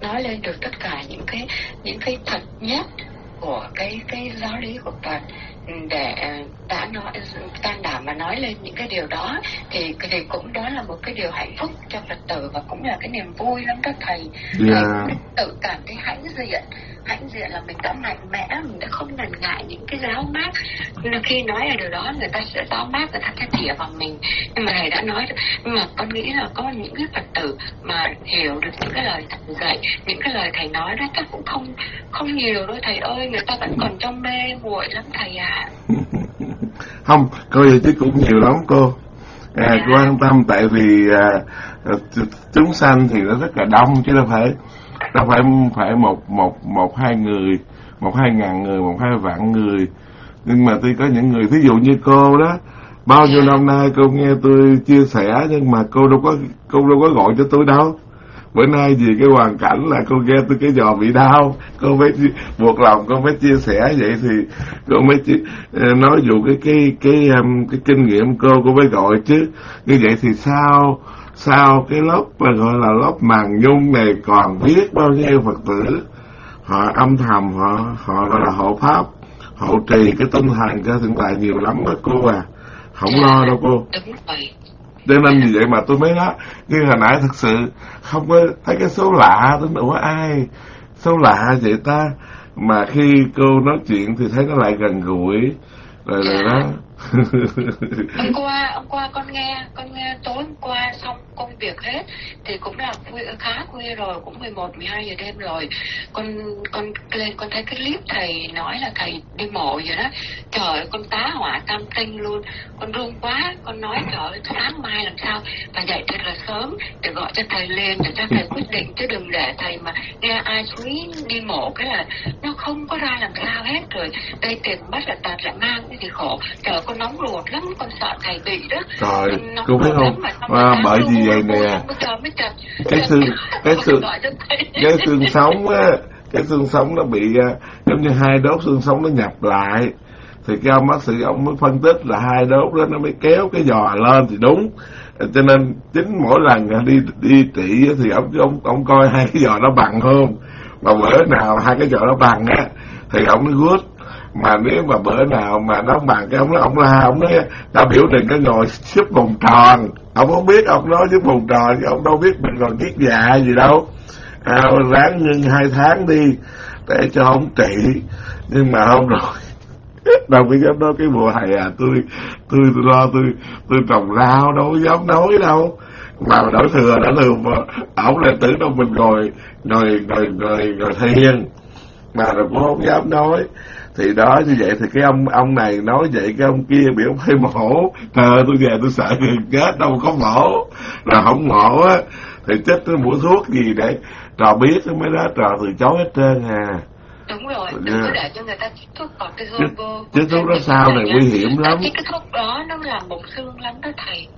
nói lên được tất cả những cái thật nhất của cái giáo lý của Phật, để đã nói can đảm mà nói lên những cái điều đó, thì cũng đó là một cái điều hạnh phúc cho Phật tử, và cũng là cái niềm vui lắm đó thầy. Thầy cũng tự cảm thấy hãnh diện là mình đã mạnh mẽ, mình đã không ngần ngại những cái giáo mát. Khi nói ở điều đó người ta sẽ giáo mát, người ta sẽ thỉa vào mình, nhưng mà thầy đã nói. Nhưng mà con nghĩ là có những cái Phật tử mà hiểu được những cái lời thầy dạy, những cái lời thầy nói đó chắc cũng không nhiều đâu thầy ơi, người ta vẫn còn trong mê muội lắm thầy ạ. Không, cô vậy chứ cũng nhiều lắm cô. Quan tâm, tại vì chúng sanh thì nó rất là đông, chứ đâu phải một hai người, 1-2 ngàn người, 1-2 vạn người. Nhưng mà tuy có những người, ví dụ như cô đó, bao nhiêu năm nay cô nghe tôi chia sẻ, nhưng mà cô đâu có gọi cho tôi đâu. Bữa nay vì cái hoàn cảnh là cô nghe tôi cái giò bị đau, cô mới buộc lòng cô mới chia sẻ, vậy thì cô mới nói dụ cái kinh nghiệm cô mới gọi chứ. Như vậy thì sao cái lớp mà gọi là lớp màng nhung này còn biết bao nhiêu Phật tử họ âm thầm họ gọi là hộ pháp, hộ trì cái tinh thần cho hiện tại nhiều lắm đó cô à, không lo đâu cô. Cho nên vì vậy mà tôi mới nói, nhưng hồi nãy thật sự không có thấy cái số lạ, tôi nói ủa ai số lạ vậy ta, mà khi cô nói chuyện thì thấy nó lại gần gũi rồi đó. Hôm qua con nghe tối hôm qua xong công việc hết thì cũng là khá khuya rồi, cũng 11-12 giờ đêm rồi. Con lên con thấy cái clip thầy nói là thầy đi mộ vậy đó. Trời ơi, con tá hỏa tam tinh luôn, con run quá, con nói trời ơi sáng mai làm sao phải dậy thật là sớm để gọi cho thầy lên để cho thầy quyết định, chứ đừng để thầy mà nghe ai suý đi mộ cái là nó không có ra làm sao hết. Rồi đây tiền mất là tạt lại mang cái gì khổ. Trời, con nóng ruột lắm, con sợ thầy bị đó. Trời, cô biết không? Bởi vì vậy nè, cái xương sống á, cái xương sống nó bị giống như 2 đốt xương sống nó nhập lại, thì cái ông bác sĩ ông mới phân tích là 2 đốt đó nó mới kéo cái giò lên thì đúng. Cho nên chính mỗi lần đi trị thì ông coi 2 cái giò nó bằng không, mà bữa nào 2 cái giò nó bằng á thì ông mới good. Mà nếu mà bữa nào mà nó bằng cái ông nói ta biểu tình cái ngồi xếp vòng tròn, ông không biết ông nói xếp vòng tròn chứ ông đâu biết mình còn kiết già gì đâu. Ráng ngưng 2 tháng đi để cho ông trị, nhưng mà không rồi đâu biết dám nói cái mùa hè tôi lo tôi trồng rau đâu dám nói đâu, mà đổi thừa đã lường mà ổng lại tưởng đâu mình ngồi thiền mà rồi cũng không dám nói. Thì đó, như vậy thì cái ông này nói vậy, cái ông kia biểu phải mổ. Trời ơi, tôi về tôi sợ gần chết, đâu có mổ. Rồi không mổ á thì chết tôi mua thuốc gì để trò biết mới đó, trò từ chối hết trơn à. Đúng rồi, đừng có để cho người ta chích thuốc vào cái gương vô. Chứ thuốc đó sao này nguy hiểm lắm. Cái thuốc đó nó làm bột xương lắm đó thầy.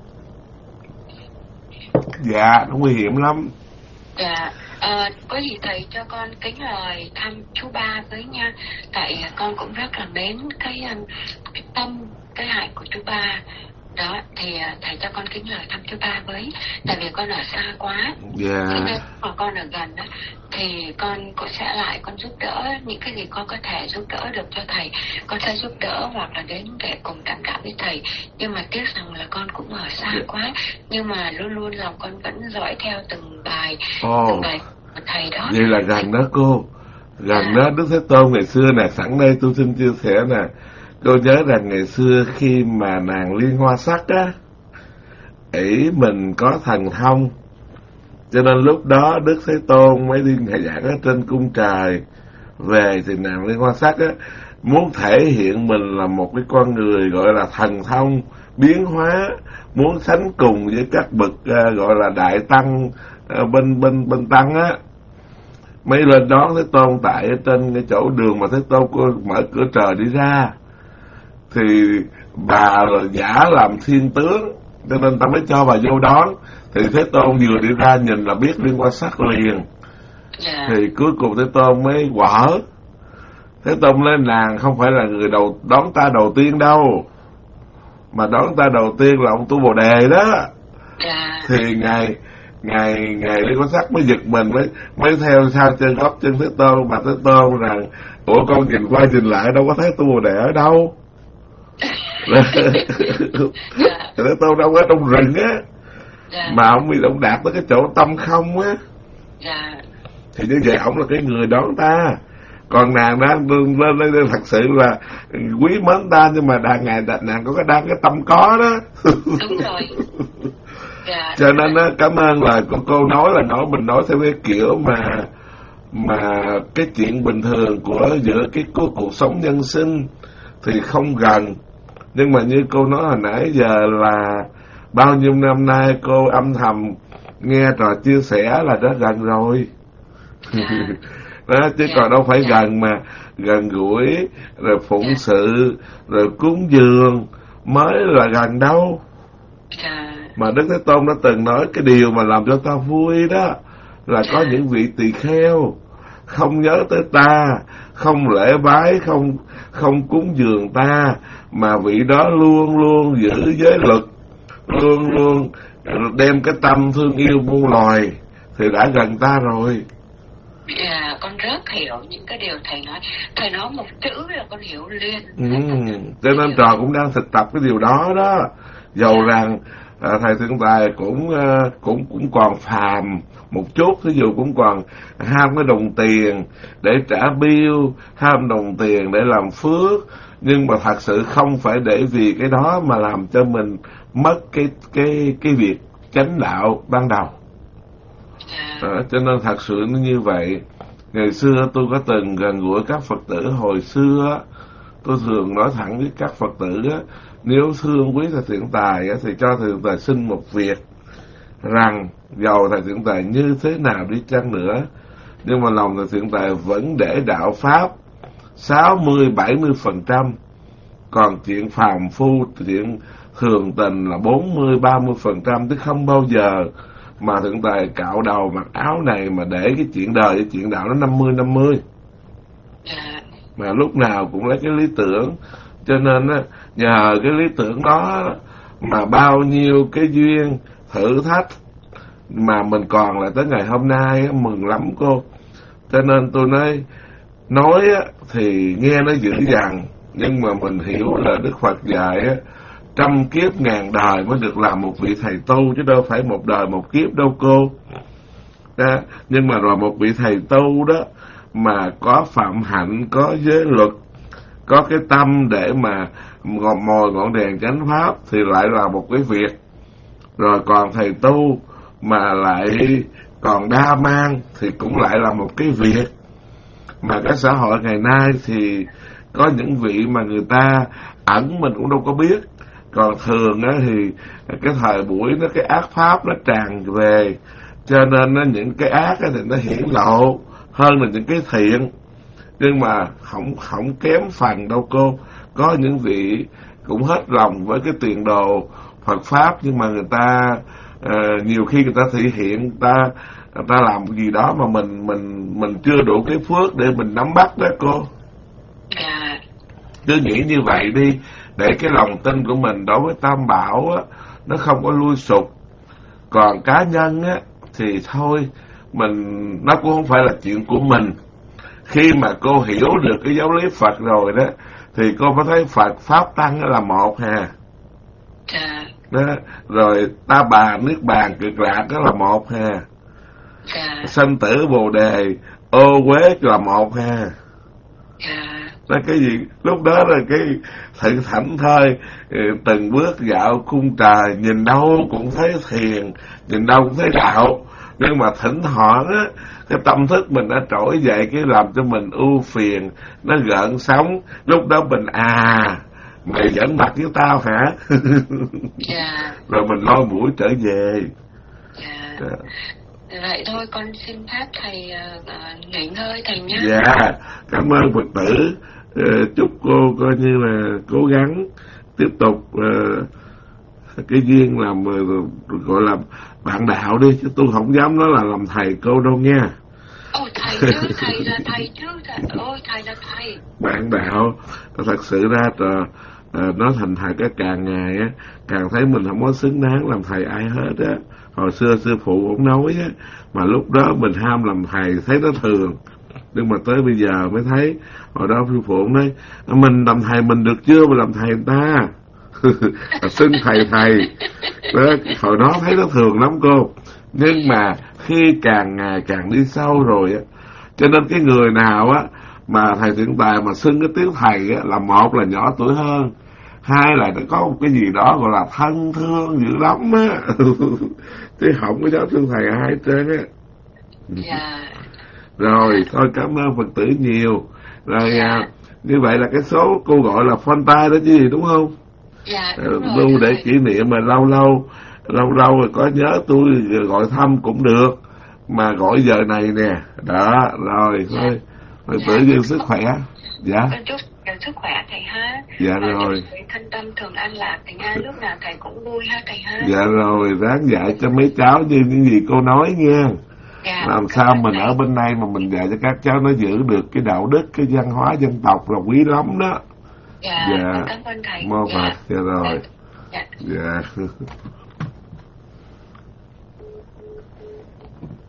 Dạ, nó nguy hiểm lắm. Dạ. Có gì thầy cho con kính lời thăm chú Ba với nha, tại con cũng rất là mến cái tâm, cái hạnh của chú Ba đó, thì thầy cho con kính lời thăm chú Ba với, tại vì con ở xa quá. Thế nên mà con ở gần đó thì con cũng sẽ lại con giúp đỡ những cái gì con có thể giúp đỡ được cho thầy, con sẽ giúp đỡ hoặc là đến để cùng cảm cảm với thầy. Nhưng mà tiếc rằng là con cũng ở xa quá, nhưng mà luôn luôn lòng con vẫn dõi theo từng bài của thầy đó. Vậy là gần đó cô, gần đó Đức Thế Tôn ngày xưa nè. Sẵn đây tôi xin chia sẻ nè, cô nhớ rằng ngày xưa khi mà nàng Liên Hoa Sắc á, ỷ mình có thần thông, cho nên lúc đó Đức Thế Tôn mới đi giảng ở trên cung trời về, thì nàng Liên Hoa Sắc á muốn thể hiện mình là một cái con người gọi là thần thông biến hóa, muốn sánh cùng với các bậc gọi là đại tăng bên tăng á, mới lên đón Thế Tôn tại trên cái chỗ đường mà Thế Tôn mở cửa trời đi ra. Thì bà rồi giả làm thiên tướng, cho nên ta mới cho bà vô đón. Thì Thế Tôn vừa đi ra nhìn là biết Liên Hoa Sắc liền. Thì cuối cùng Thế Tôn mới quở. Thế Tôn lên nàng không phải là người đón ta đầu tiên đâu, mà đón ta đầu tiên là ông Tu Bồ Đề đó. Thì ngày Lê Có Sắc mới giật mình, mới theo sau chân góp chân Thế Tôn, bà Thế Tôn rằng ủa con nhìn qua nhìn lại đâu có thấy tu Bồ Đề ở đâu. Thế Tôn đâu có trong rừng á, mà ông bị ông đạt tới cái chỗ tâm không á, thì như vậy ổng là cái người đón ta. Còn nàng đó lên thật sự là quý mến ta, nhưng mà nàng có cái tâm có đó. Đúng rồi. Cho nên á, cảm ơn lời của cô nói là mình nói theo cái kiểu mà cái chuyện bình thường của giữa cái cuộc sống nhân sinh thì không gần, nhưng mà như cô nói hồi nãy giờ là bao nhiêu năm nay cô âm thầm nghe trò chia sẻ là rất gần rồi. Đó, chứ còn đâu phải gần mà gần gũi rồi phụng sự rồi cúng dường mới là gần đâu. Mà Đức Thế Tôn đã từng nói cái điều mà làm cho ta vui đó là có những vị tỳ kheo không nhớ tới ta, không lễ bái, không cúng dường ta, mà vị đó luôn luôn giữ giới luật, luôn luôn đem cái tâm thương yêu muôn loài thì đã gần ta rồi. Con rất hiểu những cái điều thầy nói một chữ là con hiểu liền. Cho nên trò cũng đang thực tập cái điều đó đó. Dầu rằng thầy Thượng Tài cũng còn phàm một chút, ví dụ cũng còn ham cái đồng tiền để trả bill, ham đồng tiền để làm phước, nhưng mà thật sự không phải để vì cái đó mà làm cho mình mất cái việc chánh đạo ban đầu. Cho nên thật sự nó như vậy. Ngày xưa tôi có từng gần gũi các Phật tử hồi xưa, tôi thường nói thẳng với các Phật tử á, nếu thương quý thầy Thiện Tài á, thì cho thầy Thiện Tài xin một việc, rằng dầu thầy Thiện Tài như thế nào đi chăng nữa, nhưng mà lòng thầy Thiện Tài vẫn để đạo pháp 60-70%, còn chuyện phàm phu, chuyện thường tình là 40-30%, chứ không bao giờ mà Thượng Tài cạo đầu mặc áo này mà để cái chuyện đời với chuyện đạo nó 50-50. Mà lúc nào cũng lấy cái lý tưởng. Cho nên á, nhờ cái lý tưởng đó mà bao nhiêu cái duyên thử thách mà mình còn lại tới ngày hôm nay á, mừng lắm cô. Cho nên tôi nói á, thì nghe nó dữ dằn, nhưng mà mình hiểu là Đức Phật dạy á, 100 kiếp ngàn đời mới được làm một vị thầy tu, chứ đâu phải một đời một kiếp đâu cô. Nhưng mà rồi một vị thầy tu đó mà có phạm hạnh, có giới luật, có cái tâm để mà mồi ngọn đèn chánh pháp thì lại là một cái việc. Rồi còn thầy tu mà lại còn đa mang thì cũng lại là một cái việc. Mà cái xã hội ngày nay thì có những vị mà người ta ẩn mình cũng đâu có biết. Còn thường á thì cái thời buổi nó cái ác pháp nó tràn về, cho nên nó những cái ác thì nó hiển lộ hơn là những cái thiện. Nhưng mà không kém phần đâu cô. Có những vị cũng hết lòng với cái tiền đồ Phật pháp, nhưng mà người ta nhiều khi người ta thể hiện, người ta làm cái gì đó mà mình chưa đủ cái phước để mình nắm bắt đó cô. Cứ nghĩ như vậy đi, để cái lòng tin của mình đối với Tam Bảo á, nó không có lui sụp. Còn cá nhân á thì thôi, nó cũng không phải là chuyện của mình. Khi mà cô hiểu được cái giáo lý Phật rồi đó, thì cô mới thấy Phật Pháp Tăng là một hà. Đó. Rồi Ta Bà Niết Bàn Cực Lạc đó là một hà. Sanh tử Bồ Đề ô uế là một hà. Đó, cái gì lúc đó là cái thử thảnh thôi, từng bước dạo cung trời, nhìn đâu cũng thấy thiền, nhìn đâu cũng thấy đạo. Nhưng mà thỉnh thoảng á, cái tâm thức mình đã trỗi dậy, cái làm cho mình ưu phiền, nó gợn sóng. Lúc đó mình mày giỡn mặt với tao hả? Rồi mình lôi mũi trở về. Vậy thôi con xin phép thầy nghỉ ngơi thầy nhé. Dạ, cảm ơn Phật tử. Chúc cô coi như là cố gắng tiếp tục cái duyên làm gọi là bạn đạo đi, chứ tôi không dám nói là làm thầy cô đâu nha. Ôi thầy chứ, thầy là thầy chứ, ôi thầy là thầy. Bạn đạo thật sự ra nó thành thầy cái càng ngày á càng thấy mình không có xứng đáng làm thầy ai hết á. Hồi xưa sư phụ cũng nói á, mà lúc đó mình ham làm thầy thấy nó thường, nhưng mà tới bây giờ mới thấy. Hồi đó sư phụ cũng nói mình làm thầy mình được chưa mà làm thầy người ta xưng thầy đó, hồi đó thấy nó thường lắm cô. Nhưng mà khi càng ngày càng đi sâu rồi á, cho nên cái người nào á mà thầy Thiện Tài mà xưng cái tiếng thầy á, là một là nhỏ tuổi hơn, hai là nó có một cái gì đó gọi là thân thương dữ lắm á chứ không có dám xưng thầy ai hết trơn á. Rồi thôi cảm ơn Phật tử nhiều. Rồi như vậy là cái số cô gọi là phone tay đó chứ gì, đúng không? Lưu để kỷ niệm, mà lâu lâu rồi có nhớ tôi gọi thăm cũng được, mà gọi giờ này nè. Đó rồi thôi Phật tử dư sức khỏe. Dạ. Chúc sức khỏe thầy ha. Dạ rồi. Thân tâm thường an lạc thầy ha, lúc nào thầy cũng vui ha thầy ha. Dạ rồi, ráng dạy cho mấy cháu như những gì cô nói nha. Làm sao mình ở bên đây mà mình dạy cho các cháu nó giữ được cái đạo đức, cái văn hóa dân tộc là quý lắm đó. Dạ. Cảm ơn thầy. Mô Phật. Dạ rồi. Dạ.